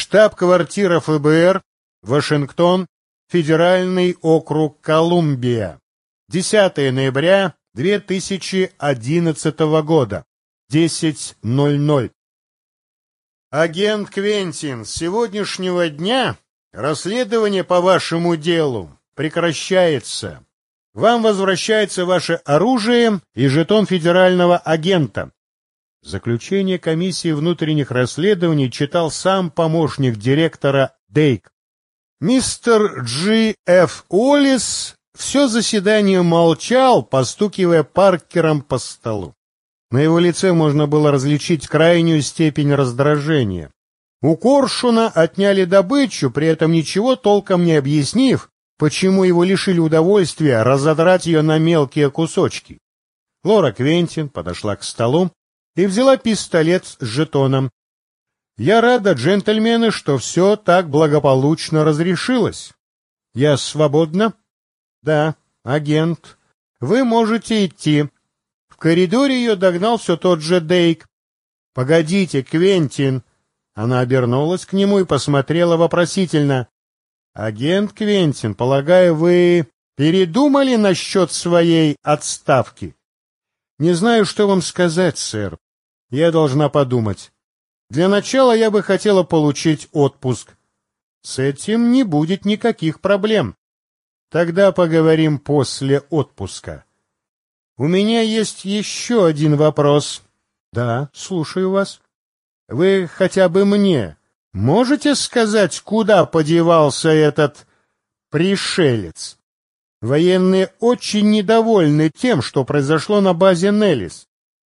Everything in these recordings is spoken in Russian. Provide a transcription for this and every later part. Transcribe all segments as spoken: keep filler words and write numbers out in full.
Штаб-квартира эф бэ эр, Вашингтон, Федеральный округ Колумбия. десятое ноября две тысячи одиннадцатого года. десять ноль ноль. Агент Квентин, с сегодняшнего дня расследование по вашему делу прекращается. Вам возвращается ваше оружие и жетон федерального агента. Заключение комиссии внутренних расследований читал сам помощник директора Дейк. Мистер Джи Эф Уоллес все заседание молчал, постукивая Паркером по столу. На его лице можно было различить крайнюю степень раздражения. У Коршуна отняли добычу, при этом ничего толком не объяснив, почему его лишили удовольствия разодрать ее на мелкие кусочки. Лора Квентин подошла к столу и взяла пистолет с жетоном. «Я рада, джентльмены, что все так благополучно разрешилось. Я свободна?» «Да, агент. Вы можете идти». В коридоре ее догнал все тот же Дейк. «Погодите, Квентин!» Она обернулась к нему и посмотрела вопросительно. «Агент Квентин, полагаю, вы передумали насчет своей отставки?» «Не знаю, что вам сказать, сэр. Я должна подумать. Для начала я бы хотела получить отпуск. С этим не будет никаких проблем. Тогда поговорим после отпуска. У меня есть еще один вопрос». «Да, слушаю вас. Вы хотя бы мне можете сказать, куда подевался этот пришелец? Военные очень недовольны тем, что произошло на базе Неллис.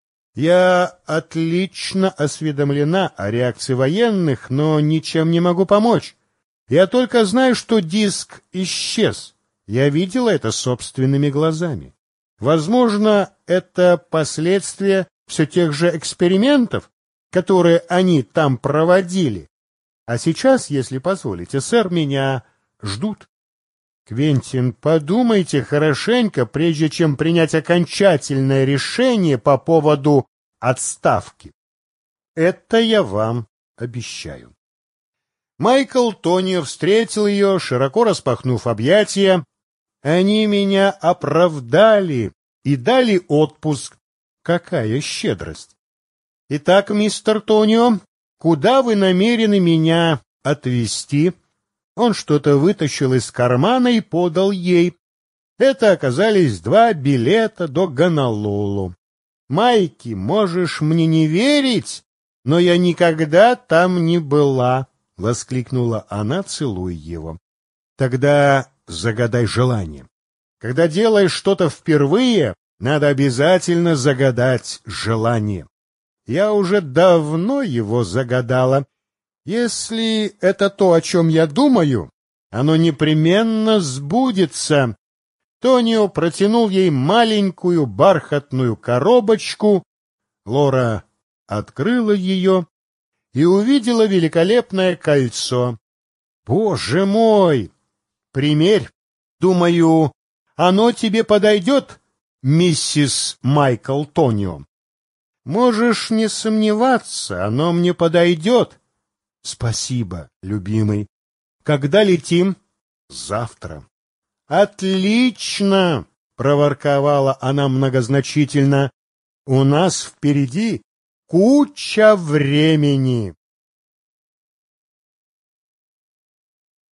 Я отлично осведомлена о реакции военных, но ничем не могу помочь. Я только знаю, что диск исчез. Я видела это собственными глазами. Возможно, это последствия все тех же экспериментов, которые они там проводили. А сейчас, если позволите, сэр, меня ждут». «Квентин, подумайте хорошенько, прежде чем принять окончательное решение по поводу отставки. Это я вам обещаю». Майкл Тонио встретил ее, широко распахнув объятия. «Они меня оправдали и дали отпуск. Какая щедрость! Итак, мистер Тонио, куда вы намерены меня отвезти?» Он что-то вытащил из кармана и подал ей. Это оказались два билета до Гонолулу. «Майки, можешь мне не верить, но я никогда там не была», — воскликнула она, целуя его. «Тогда загадай желание. Когда делаешь что-то впервые, надо обязательно загадать желание. Я уже давно его загадала. Если это то, о чем я думаю, оно непременно сбудется». Тонио протянул ей маленькую бархатную коробочку. Лора открыла ее и увидела великолепное кольцо. «Боже мой! Примерь! Думаю, оно тебе подойдет, миссис Майкл Тонио». «Можешь не сомневаться, оно мне подойдет». «Спасибо, любимый. Когда летим?» «Завтра». «Отлично!» — проворковала она многозначительно. «У нас впереди куча времени».